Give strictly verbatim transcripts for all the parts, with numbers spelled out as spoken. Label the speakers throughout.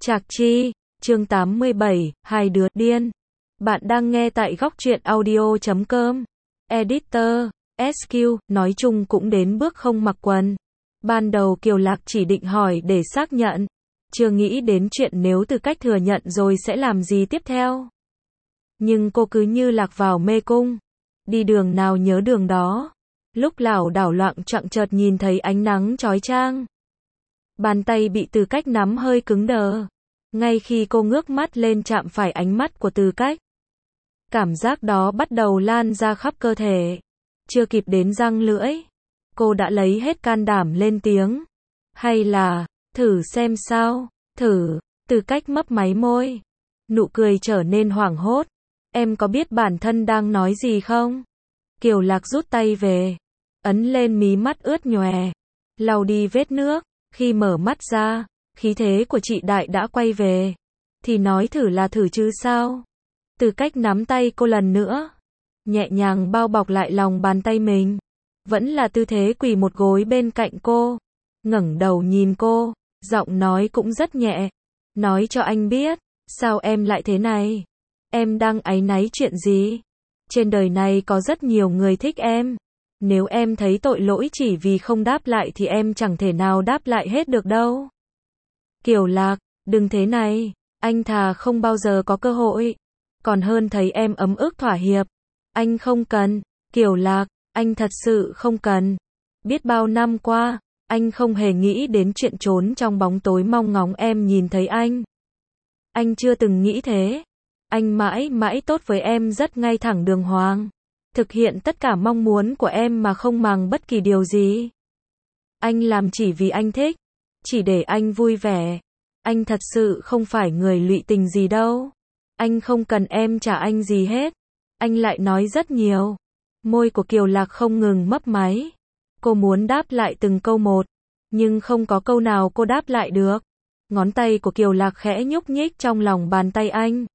Speaker 1: Trạc Chi, chương tám mươi bảy, hai đứa điên. Bạn đang nghe tại góc truyện audio chấm com. Editor, ét quy, nói chung cũng đến bước không mặc quần. Ban đầu Kiều Lạc chỉ định hỏi để xác nhận. Chưa nghĩ đến chuyện nếu Từ Cách thừa nhận rồi sẽ làm gì tiếp theo. Nhưng cô cứ như lạc vào mê cung. Đi đường nào nhớ đường đó. Lúc lảo đảo loạng choạng chợt nhìn thấy ánh nắng chói chang. Bàn tay bị Từ Cách nắm hơi cứng đờ. Ngay khi cô ngước mắt lên chạm phải ánh mắt của Từ Cách. Cảm giác đó bắt đầu lan ra khắp cơ thể. Chưa kịp đến răng lưỡi. Cô đã lấy hết can đảm lên tiếng. Hay là, thử xem sao, thử, Từ Cách mấp máy môi. Nụ cười trở nên hoảng hốt. Em có biết bản thân đang nói gì không? Kiều Lạc rút tay về. Ấn lên mí mắt ướt nhòe. Lau đi vết nước. Khi mở mắt ra, khí thế của chị Đại đã quay về. Thì nói thử là thử chứ sao? Từ Cách nắm tay cô lần nữa. Nhẹ nhàng bao bọc lại lòng bàn tay mình. Vẫn là tư thế quỳ một gối bên cạnh cô. Ngẩng đầu nhìn cô, giọng nói cũng rất nhẹ. Nói cho anh biết, sao em lại thế này? Em đang áy náy chuyện gì? Trên đời này có rất nhiều người thích em. Nếu em thấy tội lỗi chỉ vì không đáp lại thì em chẳng thể nào đáp lại hết được đâu. Kiều Lạc, đừng thế này. Anh thà không bao giờ có cơ hội. Còn hơn thấy em ấm ức thỏa hiệp. Anh không cần. Kiều Lạc, anh thật sự không cần. Biết bao năm qua, anh không hề nghĩ đến chuyện trốn trong bóng tối mong ngóng em nhìn thấy anh. Anh chưa từng nghĩ thế. Anh mãi mãi tốt với em rất ngay thẳng đường hoàng. Thực hiện tất cả mong muốn của em mà không màng bất kỳ điều gì. Anh làm chỉ vì anh thích. Chỉ để anh vui vẻ. Anh thật sự không phải người lụy tình gì đâu. Anh không cần em trả anh gì hết. Anh lại nói rất nhiều. Môi của Kiều Lạc không ngừng mấp máy. Cô muốn đáp lại từng câu một. Nhưng không có câu nào cô đáp lại được. Ngón tay của Kiều Lạc khẽ nhúc nhích trong lòng bàn tay anh.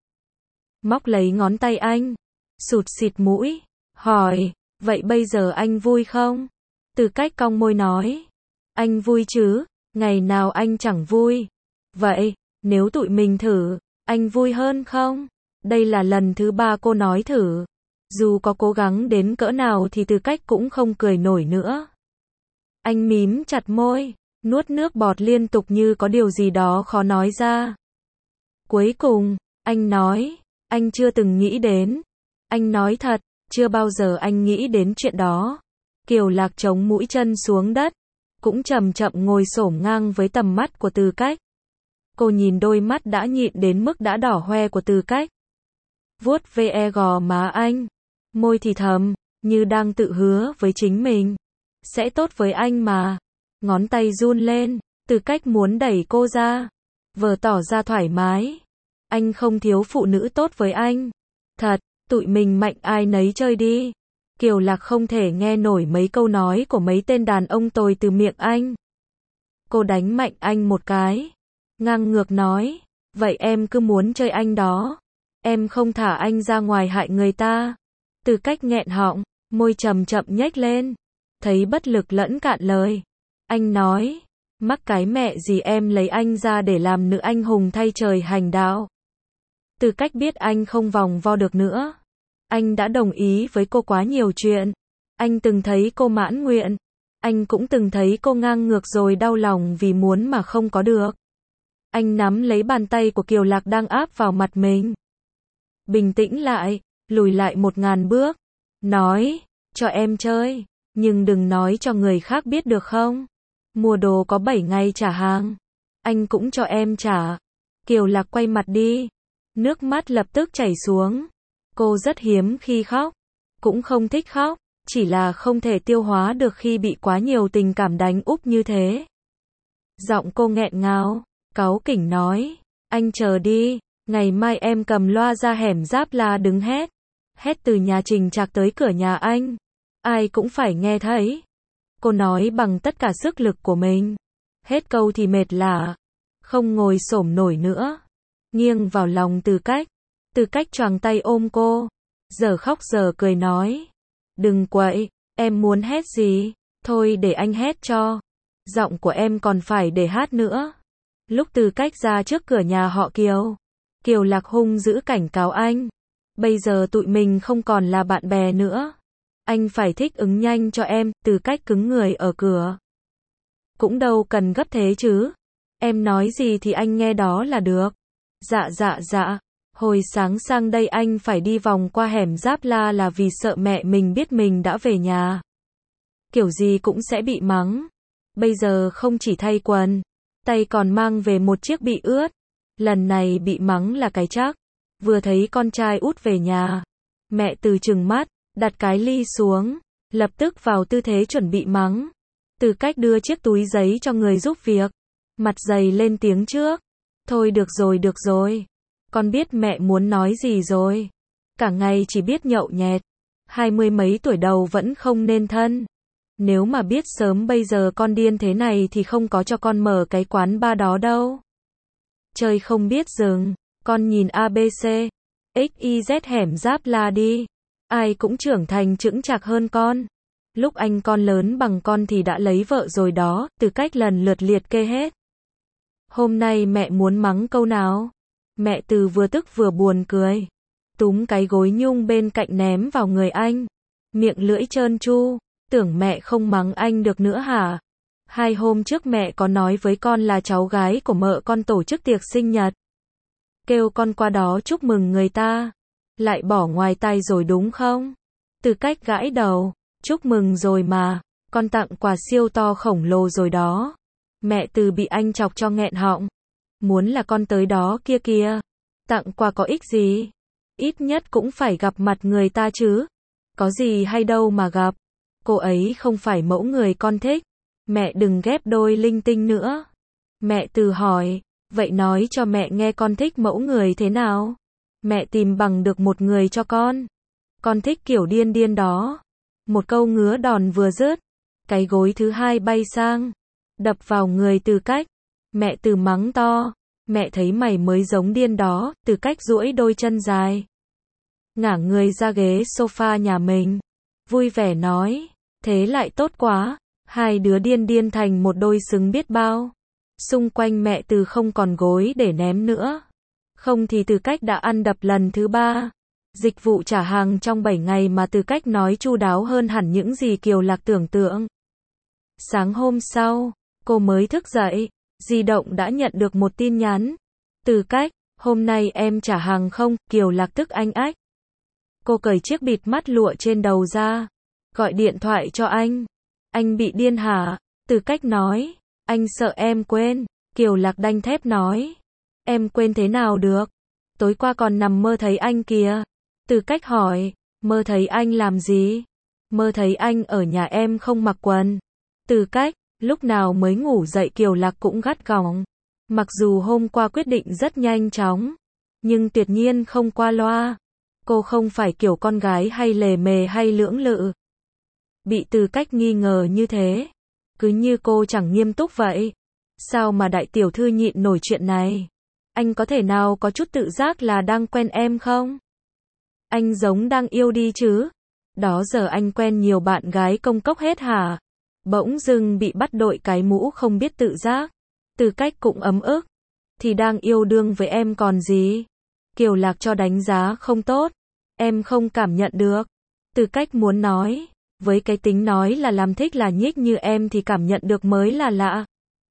Speaker 1: Móc lấy ngón tay anh. Sụt xịt mũi. Hỏi, vậy bây giờ anh vui không? Từ Cách cong môi nói. Anh vui chứ, ngày nào anh chẳng vui. Vậy, nếu tụi mình thử, anh vui hơn không? Đây là lần thứ ba cô nói thử. Dù có cố gắng đến cỡ nào thì Từ Cách cũng không cười nổi nữa. Anh mím chặt môi, nuốt nước bọt liên tục như có điều gì đó khó nói ra. Cuối cùng, anh nói, anh chưa từng nghĩ đến. Anh nói thật. Chưa bao giờ anh nghĩ đến chuyện đó. Kiều Lạc chống mũi chân xuống đất. Cũng chậm chậm ngồi xổm ngang với tầm mắt của Từ Cách. Cô nhìn đôi mắt đã nhịn đến mức đã đỏ hoe của Từ Cách. Vuốt ve gò má anh. Môi thì thầm, như đang tự hứa với chính mình. Sẽ tốt với anh mà. Ngón tay run lên. Từ Cách muốn đẩy cô ra. Vờ tỏ ra thoải mái. Anh không thiếu phụ nữ tốt với anh. Thật. Tụi mình mạnh ai nấy chơi đi. Kiều Lạc không thể nghe nổi mấy câu nói của mấy tên đàn ông tồi từ miệng anh. Cô đánh mạnh anh một cái. Ngang ngược nói. Vậy em cứ muốn chơi anh đó. Em không thả anh ra ngoài hại người ta. Từ Cách nghẹn họng, môi chậm chậm nhếch lên. Thấy bất lực lẫn cạn lời. Anh nói. Mắc cái mẹ gì em lấy anh ra để làm nữ anh hùng thay trời hành đạo. Từ Cách biết anh không vòng vo được nữa. Anh đã đồng ý với cô quá nhiều chuyện. Anh từng thấy cô mãn nguyện. Anh cũng từng thấy cô ngang ngược rồi đau lòng vì muốn mà không có được. Anh nắm lấy bàn tay của Kiều Lạc đang áp vào mặt mình. Bình tĩnh lại, lùi lại một ngàn bước. Nói, cho em chơi, nhưng đừng nói cho người khác biết được không? Mua đồ có bảy ngày trả hàng. Anh cũng cho em trả. Kiều Lạc quay mặt đi. Nước mắt lập tức chảy xuống. Cô rất hiếm khi khóc. Cũng không thích khóc. Chỉ là không thể tiêu hóa được khi bị quá nhiều tình cảm đánh úp như thế. Giọng cô nghẹn ngào. Cáu kỉnh nói. Anh chờ đi. Ngày mai em cầm loa ra hẻm Giáp La đứng hét. Hét từ nhà Trình Trạc tới cửa nhà anh. Ai cũng phải nghe thấy. Cô nói bằng tất cả sức lực của mình. Hết câu thì mệt lả. Không ngồi xổm nổi nữa. Nghiêng vào lòng Từ Cách. Từ Cách choàng tay ôm cô. Giờ khóc giờ cười nói. Đừng quậy, em muốn hét gì? Thôi để anh hét cho. Giọng của em còn phải để hát nữa. Lúc Từ Cách ra trước cửa nhà họ Kiều, Kiều Lạc hung dữ cảnh cáo anh. Bây giờ tụi mình không còn là bạn bè nữa. Anh phải thích ứng nhanh cho em. Từ Cách cứng người ở cửa. Cũng đâu cần gấp thế chứ. Em nói gì thì anh nghe đó là được. Dạ dạ dạ. Hồi sáng sang đây anh phải đi vòng qua hẻm Giáp La là vì sợ mẹ mình biết mình đã về nhà. Kiểu gì cũng sẽ bị mắng. Bây giờ không chỉ thay quần, tay còn mang về một chiếc bị ướt. Lần này bị mắng là cái chắc. Vừa thấy con trai út về nhà, mẹ Từ trừng mắt, đặt cái ly xuống, lập tức vào tư thế chuẩn bị mắng. Từ Cách đưa chiếc túi giấy cho người giúp việc, mặt dày lên tiếng trước. Thôi được rồi được rồi. Con biết mẹ muốn nói gì rồi. Cả ngày chỉ biết nhậu nhẹt. Hai mươi mấy tuổi đầu vẫn không nên thân. Nếu mà biết sớm bây giờ con điên thế này thì không có cho con mở cái quán bar đó đâu. Chơi không biết dừng. Con nhìn a bê xê, ích y dét hẻm Giáp La đi. Ai cũng trưởng thành chững chạc hơn con. Lúc anh con lớn bằng con thì đã lấy vợ rồi đó. Từ Cách lần lượt liệt kê hết. Hôm nay mẹ muốn mắng câu nào? Mẹ Từ vừa tức vừa buồn cười. Túm cái gối nhung bên cạnh ném vào người anh. Miệng lưỡi trơn tru. Tưởng mẹ không mắng anh được nữa hả? Hai hôm trước mẹ có nói với con là cháu gái của mợ con tổ chức tiệc sinh nhật. Kêu con qua đó chúc mừng người ta. Lại bỏ ngoài tai rồi đúng không? Từ Cách gãi đầu. Chúc mừng rồi mà. Con tặng quà siêu to khổng lồ rồi đó. Mẹ Từ bị anh chọc cho nghẹn họng. Muốn là con tới đó kia kìa. Tặng quà có ích gì? Ít nhất cũng phải gặp mặt người ta chứ. Có gì hay đâu mà gặp. Cô ấy không phải mẫu người con thích. Mẹ đừng ghép đôi linh tinh nữa. Mẹ Từ hỏi. Vậy nói cho mẹ nghe con thích mẫu người thế nào? Mẹ tìm bằng được một người cho con. Con thích kiểu điên điên đó. Một câu ngứa đòn vừa dứt. Cái gối thứ hai bay sang. Đập vào người Từ Cách. Mẹ Từ mắng to. Mẹ thấy mày mới giống điên đó. Từ Cách duỗi đôi chân dài. Ngả người ra ghế sofa nhà mình. Vui vẻ nói. Thế lại tốt quá. Hai đứa điên điên thành một đôi xứng biết bao. Xung quanh mẹ Từ không còn gối để ném nữa. Không thì Từ Cách đã ăn đập lần thứ ba. Dịch vụ trả hàng trong bảy ngày mà Từ Cách nói chu đáo hơn hẳn những gì Kiều Lạc tưởng tượng. Sáng hôm sau, cô mới thức dậy. Di động đã nhận được một tin nhắn. Từ Cách, hôm nay em trả hàng không? Kiều Lạc tức anh ách. Cô cởi chiếc bịt mắt lụa trên đầu ra. Gọi điện thoại cho anh. Anh bị điên hả? Từ Cách nói. Anh sợ em quên. Kiều Lạc đanh thép nói. Em quên thế nào được? Tối qua còn nằm mơ thấy anh kìa. Từ Cách hỏi. Mơ thấy anh làm gì? Mơ thấy anh ở nhà em không mặc quần. Từ Cách. Lúc nào mới ngủ dậy Kiều Lạc cũng gắt gỏng. Mặc dù hôm qua quyết định rất nhanh chóng. Nhưng tuyệt nhiên không qua loa. Cô không phải kiểu con gái hay lề mề hay lưỡng lự. Bị Từ Cách nghi ngờ như thế. Cứ như cô chẳng nghiêm túc vậy. Sao mà đại tiểu thư nhịn nổi chuyện này? Anh có thể nào có chút tự giác là đang quen em không? Anh giống đang yêu đi chứ. Đó giờ anh quen nhiều bạn gái công cốc hết hả? Bỗng dưng bị bắt đội cái mũ không biết tự giác. Từ Cách cũng ấm ức. Thì đang yêu đương với em còn gì? Kiều Lạc cho đánh giá không tốt. Em không cảm nhận được. Từ Cách muốn nói. Với cái tính nói là làm thích là nhích như em thì cảm nhận được mới là lạ.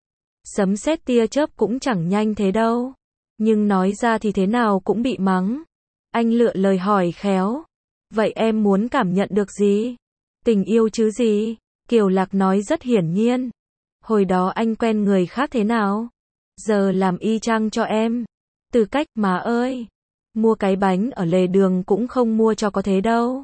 Speaker 1: Sấm sét tia chớp cũng chẳng nhanh thế đâu. Nhưng nói ra thì thế nào cũng bị mắng. Anh lựa lời hỏi khéo. Vậy em muốn cảm nhận được gì? Tình yêu chứ gì? Kiều Lạc nói rất hiển nhiên. Hồi đó anh quen người khác thế nào? Giờ làm y chang cho em. Từ Cách, má ơi. Mua cái bánh ở lề đường cũng không mua cho có thế đâu.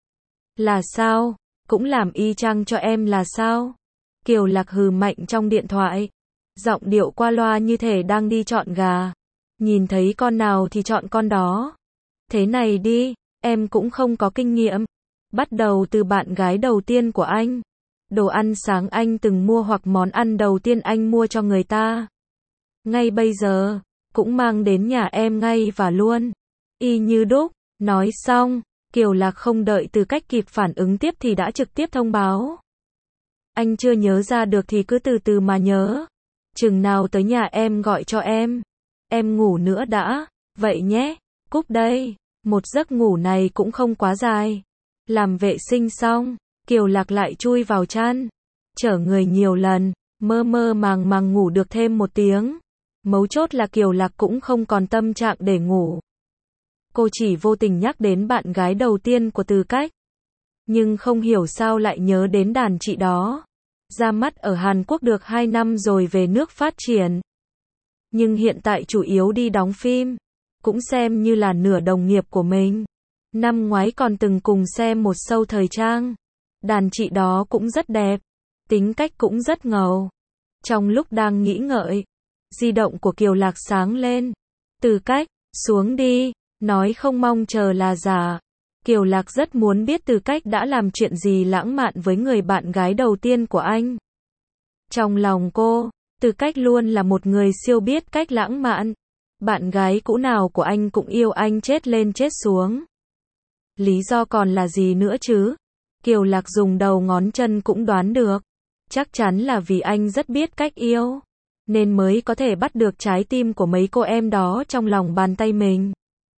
Speaker 1: Là sao? Cũng làm y chang cho em là sao? Kiều Lạc hừ mạnh trong điện thoại. Giọng điệu qua loa như thể đang đi chọn gà. Nhìn thấy con nào thì chọn con đó. Thế này đi, em cũng không có kinh nghiệm. Bắt đầu từ bạn gái đầu tiên của anh. Đồ ăn sáng anh từng mua hoặc món ăn đầu tiên anh mua cho người ta. Ngay bây giờ, cũng mang đến nhà em ngay và luôn. Y như đúc. Nói xong, Kiều Lạc không đợi Từ Cách kịp phản ứng tiếp thì đã trực tiếp thông báo. Anh chưa nhớ ra được thì cứ từ từ mà nhớ. chừng nào tới nhà em gọi cho em. Em ngủ nữa đã, vậy nhé, cúp đây, một giấc ngủ này cũng không quá dài. Làm vệ sinh xong, Kiều Lạc lại chui vào chăn, chở người nhiều lần, mơ mơ màng màng ngủ được thêm một tiếng. Mấu chốt là Kiều Lạc cũng không còn tâm trạng để ngủ. Cô chỉ vô tình nhắc đến bạn gái đầu tiên của Từ Cách. Nhưng không hiểu sao lại nhớ đến đàn chị đó. Ra mắt ở Hàn Quốc được hai năm rồi về nước phát triển. Nhưng hiện tại chủ yếu đi đóng phim. Cũng xem như là nửa đồng nghiệp của mình. Năm ngoái còn từng cùng xem một show thời trang. Đàn chị đó cũng rất đẹp. Tính cách cũng rất ngầu. Trong lúc đang nghĩ ngợi, di động của Kiều Lạc sáng lên. Từ Cách, xuống đi, nói không mong chờ là giả. Kiều Lạc rất muốn biết Từ Cách đã làm chuyện gì lãng mạn với người bạn gái đầu tiên của anh. Trong lòng cô, Từ Cách luôn là một người siêu biết cách lãng mạn. Bạn gái cũ nào của anh cũng yêu anh chết lên chết xuống. Lý do còn là gì nữa chứ? Kiều Lạc dùng đầu ngón chân cũng đoán được. Chắc chắn là vì anh rất biết cách yêu, nên mới có thể bắt được trái tim của mấy cô em đó trong lòng bàn tay mình.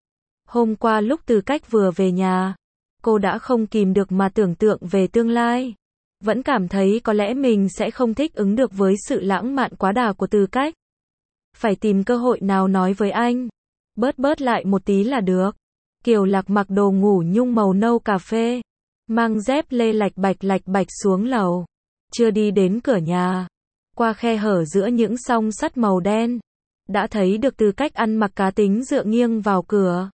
Speaker 1: Hôm qua lúc Từ Cách vừa về nhà, cô đã không kìm được mà tưởng tượng về tương lai. Vẫn cảm thấy có lẽ mình sẽ không thích ứng được với sự lãng mạn quá đà của Từ Cách. Phải tìm cơ hội nào nói với anh. Bớt bớt lại một tí là được. Kiều Lạc mặc đồ ngủ nhung màu nâu cà phê, mang dép lê lạch bạch lạch bạch xuống lầu. Chưa đi đến cửa nhà, qua khe hở giữa những song sắt màu đen, đã thấy được Từ Cách ăn mặc cá tính dựa nghiêng vào cửa.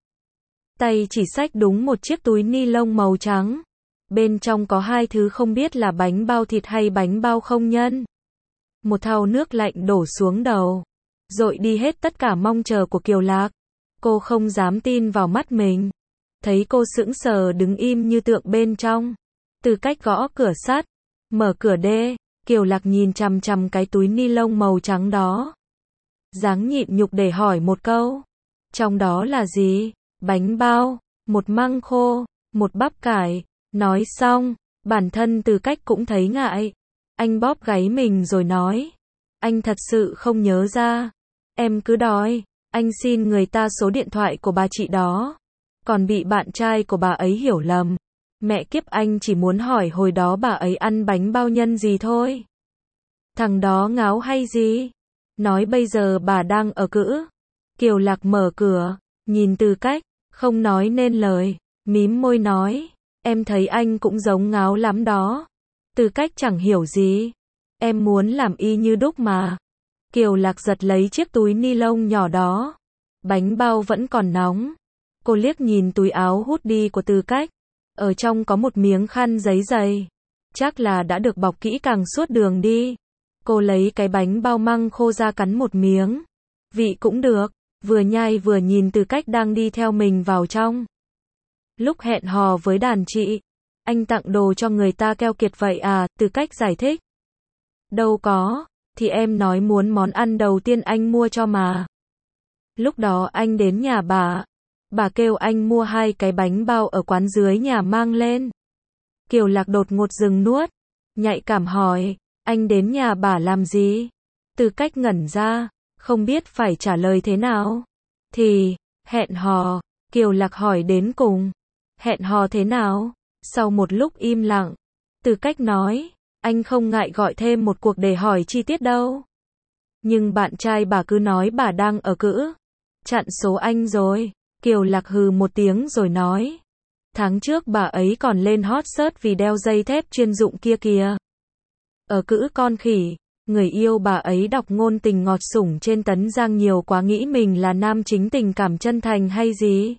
Speaker 1: Tay chỉ xách đúng một chiếc túi ni lông màu trắng. Bên trong có hai thứ không biết là bánh bao thịt hay bánh bao không nhân. Một thau nước lạnh đổ xuống đầu, dội đi hết tất cả mong chờ của Kiều Lạc. Cô không dám tin vào mắt mình. Thấy cô sững sờ đứng im như tượng bên trong. Từ Cách gõ cửa sắt, mở cửa đê. Kiều Lạc nhìn chằm chằm cái túi ni lông màu trắng đó, dáng nhịn nhục để hỏi một câu. Trong đó là gì? Bánh bao, một măng khô, một bắp cải. Nói xong, bản thân Từ Cách cũng thấy ngại. Anh bóp gáy mình rồi nói. Anh thật sự không nhớ ra. Em cứ đòi. Anh xin người ta số điện thoại của bà chị đó. Còn bị bạn trai của bà ấy hiểu lầm. Mẹ kiếp, anh chỉ muốn hỏi hồi đó bà ấy ăn bánh bao nhân gì thôi. Thằng đó ngáo hay gì? Nói bây giờ bà đang ở cữ. Kiều Lạc mở cửa, nhìn Từ Cách, không nói nên lời, mím môi nói. Em thấy anh cũng giống ngáo lắm đó. Từ Cách chẳng hiểu gì. Em muốn làm y như đúc mà. Kiều Lạc giật lấy chiếc túi ni lông nhỏ đó. Bánh bao vẫn còn nóng. Cô liếc nhìn túi áo hút đi của Từ Cách. Ở trong có một miếng khăn giấy dày. Chắc là đã được bọc kỹ càng suốt đường đi. Cô lấy cái bánh bao măng khô ra cắn một miếng. Vị cũng được. Vừa nhai vừa nhìn Từ Cách đang đi theo mình vào trong. Lúc hẹn hò với đàn chị, anh tặng đồ cho người ta keo kiệt vậy à? Từ Cách giải thích. Đâu có, thì em nói muốn món ăn đầu tiên anh mua cho mà. Lúc đó anh đến nhà bà, bà kêu anh mua hai cái bánh bao ở quán dưới nhà mang lên. Kiều Lạc đột ngột dừng nuốt, nhạy cảm hỏi, anh đến nhà bà làm gì? Từ Cách ngẩn ra, không biết phải trả lời thế nào. Thì, hẹn hò. Kiều Lạc hỏi đến cùng. Hẹn hò thế nào? Sau một lúc im lặng, Từ Cách nói, anh không ngại gọi thêm một cuộc để hỏi chi tiết đâu. Nhưng bạn trai bà cứ nói bà đang ở cữ. Chặn số anh rồi. Kiều Lạc hừ một tiếng rồi nói. Tháng trước bà ấy còn lên hot search vì đeo dây thép chuyên dụng kia kìa. Ở cữ con khỉ. Người yêu bà ấy đọc ngôn tình ngọt sủng trên Tấn Giang nhiều quá nghĩ mình là nam chính tình cảm chân thành hay gì?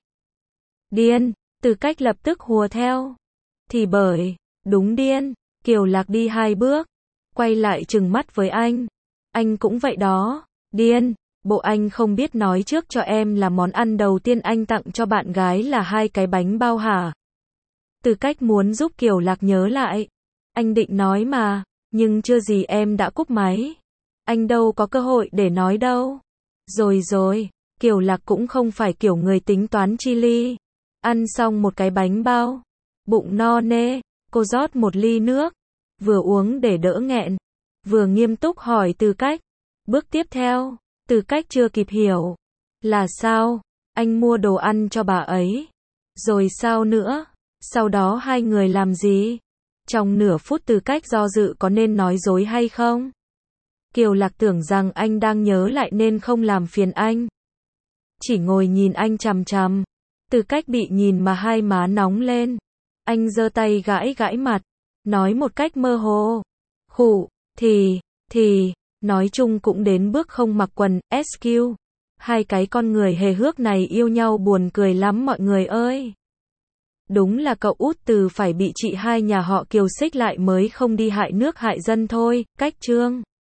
Speaker 1: Điên. Từ Cách lập tức hùa theo. Thì bởi, đúng điên. Kiều Lạc đi hai bước, quay lại trừng mắt với anh. Anh cũng vậy đó. Điên. Bộ anh không biết nói trước cho em là món ăn đầu tiên anh tặng cho bạn gái là hai cái bánh bao hả? Từ Cách muốn giúp Kiều Lạc nhớ lại. Anh định nói mà, nhưng chưa gì em đã cúp máy. Anh đâu có cơ hội để nói đâu. Rồi rồi, Kiều Lạc cũng không phải kiểu người tính toán chi ly. Ăn xong một cái bánh bao, bụng no nê, cô rót một ly nước, vừa uống để đỡ nghẹn, vừa nghiêm túc hỏi Từ Cách. Bước tiếp theo, Từ Cách chưa kịp hiểu. Là sao? Anh mua đồ ăn cho bà ấy. Rồi sao nữa? Sau đó hai người làm gì? Trong nửa phút Từ Cách do dự có nên nói dối hay không? Kiều Lạc tưởng rằng anh đang nhớ lại nên không làm phiền anh. Chỉ ngồi nhìn anh chằm chằm. Từ Cách bị nhìn mà hai má nóng lên. Anh giơ tay gãi gãi mặt. Nói một cách mơ hồ. Khụ, thì, thì, nói chung cũng đến bước không mặc quần, ét quy. Hai cái con người hề hước này yêu nhau buồn cười lắm mọi người ơi. Đúng là cậu út Từ phải bị chị hai nhà họ Kiều xích lại mới không đi hại nước hại dân thôi. Cách chương